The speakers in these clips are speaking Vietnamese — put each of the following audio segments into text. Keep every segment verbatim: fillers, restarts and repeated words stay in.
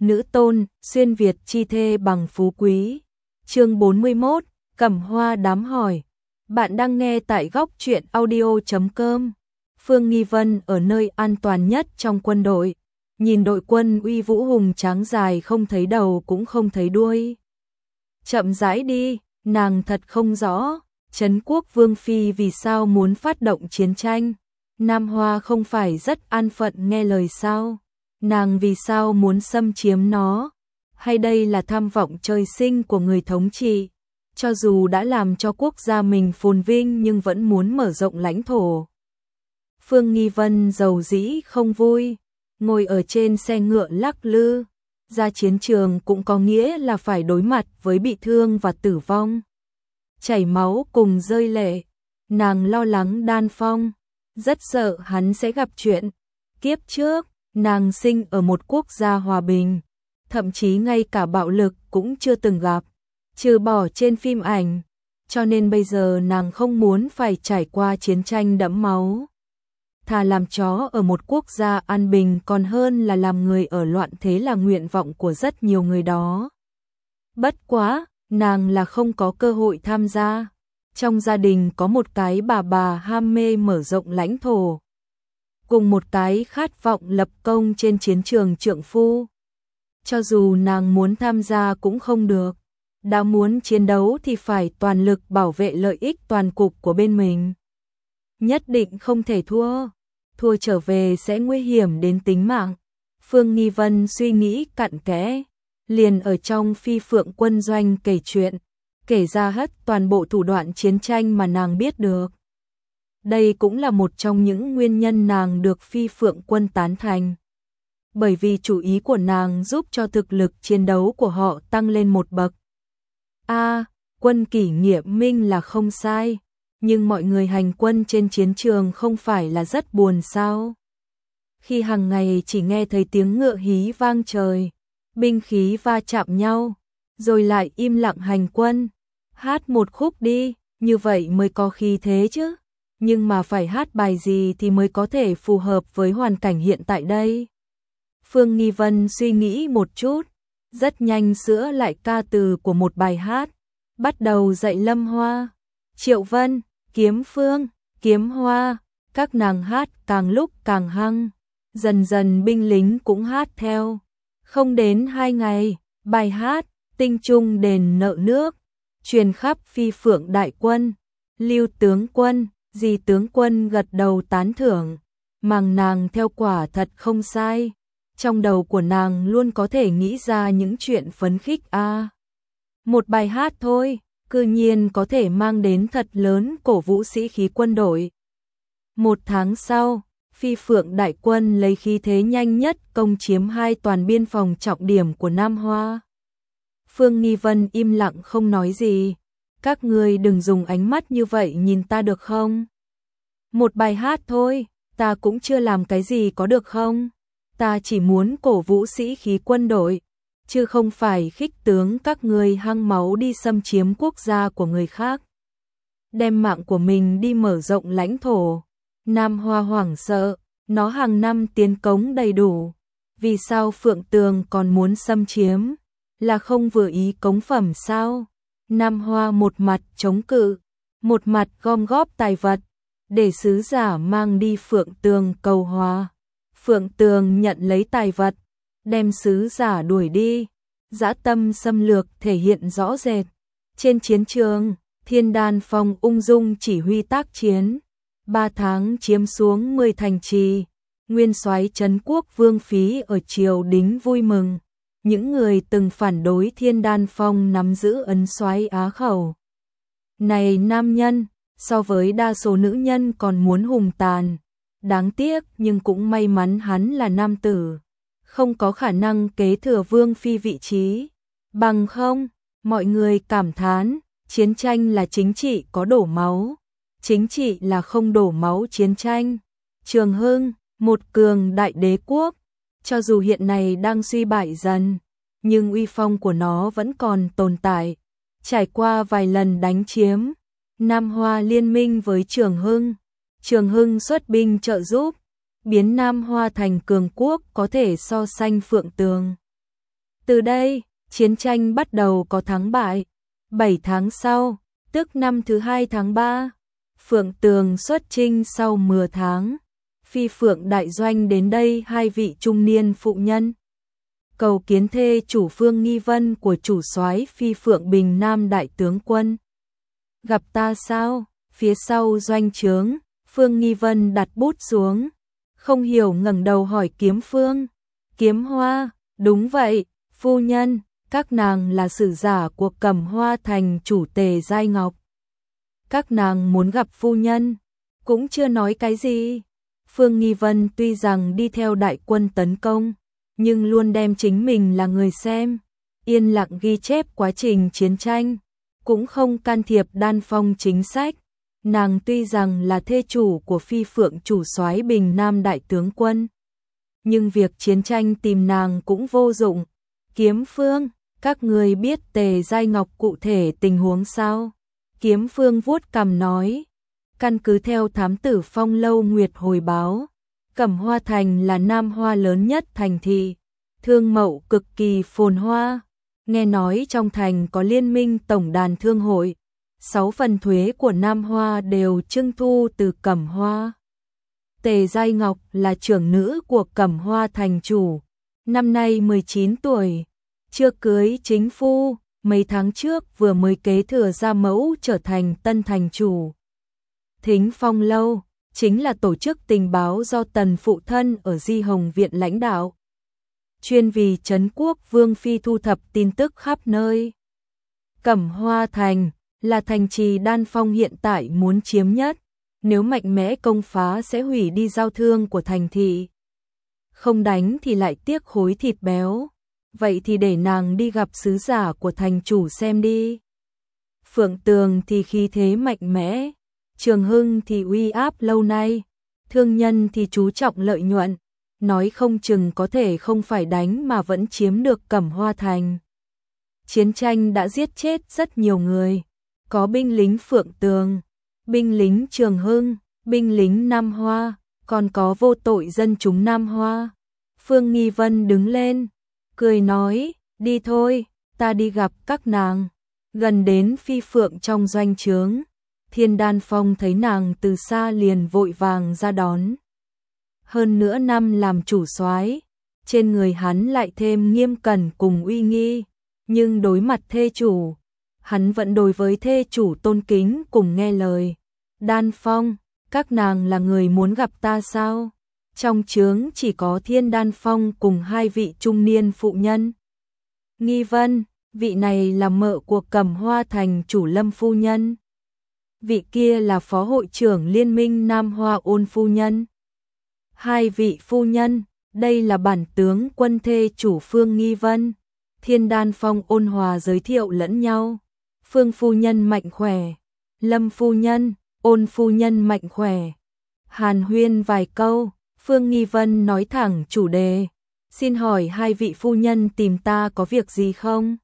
nữ tôn, xuyên Việt chi thê bằng phú quý. Chương bốn mươi mốt, Cẩm Hoa đám hỏi. Bạn đang nghe tại góc truyện audio chấm com. Phương Nghi Vân ở nơi an toàn nhất trong quân đội, nhìn đội quân uy vũ hùng tráng dài không thấy đầu cũng không thấy đuôi. Chậm rãi đi, nàng thật không rõ, Trấn Quốc Vương Phi vì sao muốn phát động chiến tranh. Nam Hoa không phải rất an phận nghe lời sao? Nàng vì sao muốn xâm chiếm nó? Hay đây là tham vọng trời sinh của người thống trị? Cho dù đã làm cho quốc gia mình phồn vinh nhưng vẫn muốn mở rộng lãnh thổ. Phương Nghi Vân giàu dĩ không vui, ngồi ở trên xe ngựa lắc lư. Ra chiến trường cũng có nghĩa là phải đối mặt với bị thương và tử vong. Chảy máu cùng rơi lệ, nàng lo lắng Đan Phong, rất sợ hắn sẽ gặp chuyện. Kiếp trước, nàng sinh ở một quốc gia hòa bình, thậm chí ngay cả bạo lực cũng chưa từng gặp, trừ bỏ trên phim ảnh, cho nên bây giờ nàng không muốn phải trải qua chiến tranh đẫm máu. Thà làm chó ở một quốc gia an bình còn hơn là làm người ở loạn thế là nguyện vọng của rất nhiều người đó. Bất quá, nàng là không có cơ hội tham gia. Trong gia đình có một cái bà bà ham mê mở rộng lãnh thổ, cùng một cái khát vọng lập công trên chiến trường trượng phu. Cho dù nàng muốn tham gia cũng không được, đã muốn chiến đấu thì phải toàn lực bảo vệ lợi ích toàn cục của bên mình. Nhất định không thể thua, thua trở về sẽ nguy hiểm đến tính mạng. Phương Nghi Vân suy nghĩ cặn kẽ, liền ở trong Phi Phượng quân doanh kể chuyện, kể ra hết toàn bộ thủ đoạn chiến tranh mà nàng biết được. Đây cũng là một trong những nguyên nhân nàng được Phi Phượng quân tán thành. Bởi vì chủ ý của nàng giúp cho thực lực chiến đấu của họ tăng lên một bậc. A, quân kỷ nghiệm minh là không sai, nhưng mọi người hành quân trên chiến trường không phải là rất buồn sao? Khi hàng ngày chỉ nghe thấy tiếng ngựa hí vang trời, binh khí va chạm nhau, rồi lại im lặng hành quân. Hát một khúc đi, như vậy mới có khí thế chứ. Nhưng mà phải hát bài gì thì mới có thể phù hợp với hoàn cảnh hiện tại đây? Phương Nghi Vân suy nghĩ một chút, rất nhanh sửa lại ca từ của một bài hát, bắt đầu dạy Lâm Hoa, Triệu Vân, Kiếm Phương, Kiếm Hoa, các nàng hát càng lúc càng hăng, dần dần binh lính cũng hát theo. Không đến hai ngày, bài hát Tinh Trung đền nợ nước truyền khắp Phi Phượng đại quân. Lưu tướng quân, Di tướng quân gật đầu tán thưởng, màng nàng theo quả thật không sai. Trong đầu của nàng luôn có thể nghĩ ra những chuyện phấn khích a. À, một bài hát thôi, cư nhiên có thể mang đến thật lớn cổ vũ sĩ khí quân đội. Một tháng sau, Phi Phượng đại quân lấy khí thế nhanh nhất công chiếm hai toàn biên phòng trọng điểm của Nam Hoa. Phương Nghi Vân im lặng không nói gì. Các ngươi đừng dùng ánh mắt như vậy nhìn ta được không? Một bài hát thôi, ta cũng chưa làm cái gì có được không? Ta chỉ muốn cổ vũ sĩ khí quân đội, chứ không phải khích tướng các ngươi hăng máu đi xâm chiếm quốc gia của người khác. Đem mạng của mình đi mở rộng lãnh thổ. Nam Hoa hoảng sợ, nó hàng năm tiến cống đầy đủ. Vì sao Phượng Tường còn muốn xâm chiếm? Là không vừa ý cống phẩm sao? Nam Hoa một mặt chống cự, một mặt gom góp tài vật, để sứ giả mang đi Phượng Tường cầu hòa. Phượng Tường nhận lấy tài vật, đem sứ giả đuổi đi. Dã tâm xâm lược thể hiện rõ rệt. Trên chiến trường, Thiên Đan Phong ung dung chỉ huy tác chiến. Ba tháng chiếm xuống mười thành trì. Nguyên soái Trấn Quốc Vương Phí ở triều đính vui mừng. Những người từng phản đối Thiên Đan Phong nắm giữ ấn soái Á khẩu. Này nam nhân, so với đa số nữ nhân còn muốn hùng tàn. Đáng tiếc nhưng cũng may mắn hắn là nam tử, không có khả năng kế thừa Vương Phi vị trí. Bằng không, mọi người cảm thán, chiến tranh là chính trị có đổ máu, chính trị là không đổ máu chiến tranh. Trường Hưng, một cường đại đế quốc, cho dù hiện nay đang suy bại dần, nhưng uy phong của nó vẫn còn tồn tại. Trải qua vài lần đánh chiếm, Nam Hoa liên minh với Trường Hưng. Trường Hưng xuất binh trợ giúp, biến Nam Hoa thành cường quốc có thể so sánh Phượng Tường. Từ đây, chiến tranh bắt đầu có thắng bại. Bảy tháng sau, tức năm thứ hai tháng ba, Phượng Tường xuất chinh sau mười tháng. Phi Phượng đại doanh đến đây hai vị trung niên phụ nhân. Cầu kiến thê chủ Phương Nghi Vân của chủ soái Phi Phượng Bình Nam đại tướng quân. Gặp ta sao? Phía sau doanh trướng, Phương Nghi Vân đặt bút xuống. Không hiểu ngẩng đầu hỏi Kiếm Phương. Kiếm Hoa, đúng vậy, phu nhân, các nàng là sử giả của Cẩm Hoa thành chủ Tề Giai Ngọc. Các nàng muốn gặp phu nhân, cũng chưa nói cái gì. Phương Nghi Vân tuy rằng đi theo đại quân tấn công, nhưng luôn đem chính mình là người xem, yên lặng ghi chép quá trình chiến tranh, cũng không can thiệp Đan Phong chính sách. Nàng tuy rằng là thê chủ của Phi Phượng chủ soái Bình Nam đại tướng quân, nhưng việc chiến tranh tìm nàng cũng vô dụng. Kiếm Phương, các người biết Tề Giai Ngọc cụ thể tình huống sao? Kiếm Phương vuốt cằm nói, căn cứ theo thám tử Phong Lâu Nguyệt hồi báo, Cẩm Hoa thành là Nam Hoa lớn nhất thành thị, thương mậu cực kỳ phồn hoa. Nghe nói trong thành có liên minh tổng đàn thương hội, sáu phần thuế của Nam Hoa đều trưng thu từ Cẩm Hoa. Tề Giai Ngọc là trưởng nữ của Cẩm Hoa thành chủ, năm nay mười chín tuổi, chưa cưới chính phu, mấy tháng trước vừa mới kế thừa gia mẫu trở thành tân thành chủ. Thính Phong Lâu chính là tổ chức tình báo do Tần phụ thân ở Di Hồng Viện lãnh đạo, chuyên vì trấn quốc vương phi thu thập tin tức khắp nơi. Cẩm Hoa thành là thành trì Đan Phong hiện tại muốn chiếm nhất, nếu mạnh mẽ công phá sẽ hủy đi giao thương của thành thị. Không đánh thì lại tiếc khối thịt béo, vậy thì để nàng đi gặp sứ giả của thành chủ xem đi. Phượng Tường thì khí thế mạnh mẽ, Trường Hưng thì uy áp lâu nay, thương nhân thì chú trọng lợi nhuận, nói không chừng có thể không phải đánh mà vẫn chiếm được Cẩm Hoa thành. Chiến tranh đã giết chết rất nhiều người, có binh lính Phượng Tường, binh lính Trường Hưng, binh lính Nam Hoa, còn có vô tội dân chúng Nam Hoa. Phương Nghi Vân đứng lên, cười nói, đi thôi, ta đi gặp các nàng. Gần đến Phi Phượng trong doanh trướng, Thiên Đan Phong thấy nàng từ xa liền vội vàng ra đón. Hơn nửa năm làm chủ soái, trên người hắn lại thêm nghiêm cẩn cùng uy nghi, nhưng đối mặt thê chủ, hắn vẫn đối với thê chủ tôn kính cùng nghe lời. Đan Phong, các nàng là người muốn gặp ta sao? Trong trướng chỉ có Thiên Đan Phong cùng hai vị trung niên phụ nhân. Nghi Vân, vị này là mợ của Cẩm Hoa thành chủ Lâm phu nhân. Vị kia là phó hội trưởng liên minh Nam Hoa Ôn phu nhân. Hai vị phu nhân, đây là bản tướng quân thê chủ Phương Nghi Vân. Thiên Đan Phong ôn hòa giới thiệu lẫn nhau. Phương phu nhân mạnh khỏe, Lâm phu nhân, Ôn phu nhân mạnh khỏe. Hàn huyên vài câu, Phương Nghi Vân nói thẳng chủ đề. Xin hỏi hai vị phu nhân tìm ta có việc gì không?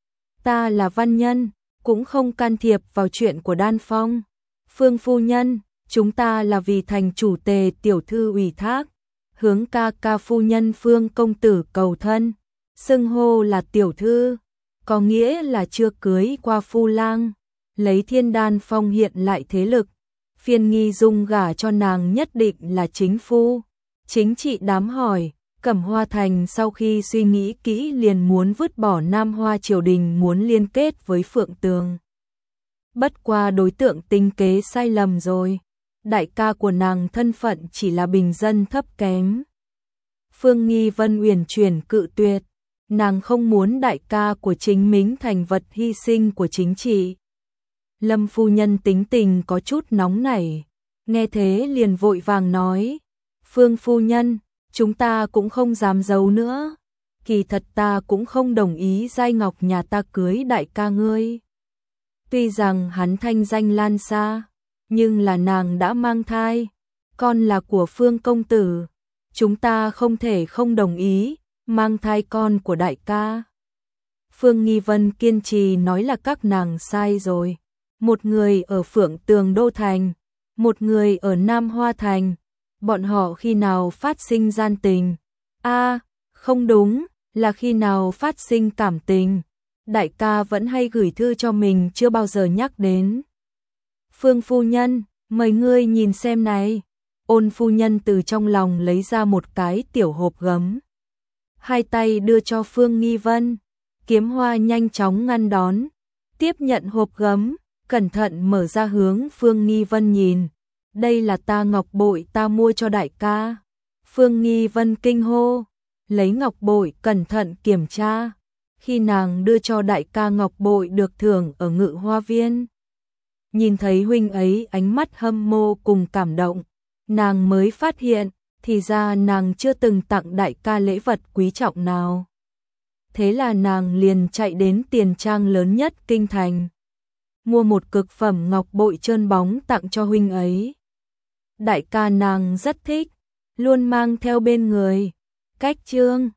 Ta là văn nhân, cũng không can thiệp vào chuyện của Đan Phong. Phương phu nhân, chúng ta là vì thành chủ Tề tiểu thư ủy thác, hướng ca ca phu nhân Phương công tử cầu thân, xưng hô là tiểu thư, có nghĩa là chưa cưới qua phu lang, lấy Thiên Đan Phong hiện lại thế lực, phiên nghi dung gả cho nàng nhất định là chính phu. Chính trị đám hỏi, Cẩm Hoa thành sau khi suy nghĩ kỹ liền muốn vứt bỏ Nam Hoa triều đình muốn liên kết với Phượng Tường. Bất qua đối tượng tinh kế sai lầm rồi, đại ca của nàng thân phận chỉ là bình dân thấp kém. Phương Nghi Vân uyển chuyển cự tuyệt, nàng không muốn đại ca của chính mình thành vật hy sinh của chính trị. Lâm phu nhân tính tình có chút nóng nảy, nghe thế liền vội vàng nói, Phương phu nhân, chúng ta cũng không dám giấu nữa, kỳ thật ta cũng không đồng ý Giai Ngọc nhà ta cưới đại ca ngươi. Tuy rằng hắn thanh danh lan xa, nhưng là nàng đã mang thai, con là của Phương công tử, chúng ta không thể không đồng ý mang thai con của đại ca. Phương Nghi Vân kiên trì nói là các nàng sai rồi, một người ở Phượng Tường Đô Thành, một người ở Nam Hoa Thành, bọn họ khi nào phát sinh gian tình? A, à, không đúng, là khi nào phát sinh cảm tình, đại ca vẫn hay gửi thư cho mình chưa bao giờ nhắc đến. Phương phu nhân, mời ngươi nhìn xem này. Ôn phu nhân từ trong lòng lấy ra một cái tiểu hộp gấm. Hai tay đưa cho Phương Nghi Vân. Kiếm Hoa nhanh chóng ngăn đón, tiếp nhận hộp gấm, cẩn thận mở ra hướng Phương Nghi Vân nhìn. Đây là ta ngọc bội ta mua cho đại ca. Phương Nghi Vân kinh hô, lấy ngọc bội cẩn thận kiểm tra. Khi nàng đưa cho đại ca ngọc bội được thưởng ở Ngự Hoa Viên, nhìn thấy huynh ấy ánh mắt hâm mộ cùng cảm động, nàng mới phát hiện, thì ra nàng chưa từng tặng đại ca lễ vật quý trọng nào. Thế là nàng liền chạy đến tiền trang lớn nhất kinh thành, mua một cực phẩm ngọc bội trơn bóng tặng cho huynh ấy. Đại ca nàng rất thích, luôn mang theo bên người. Cách chương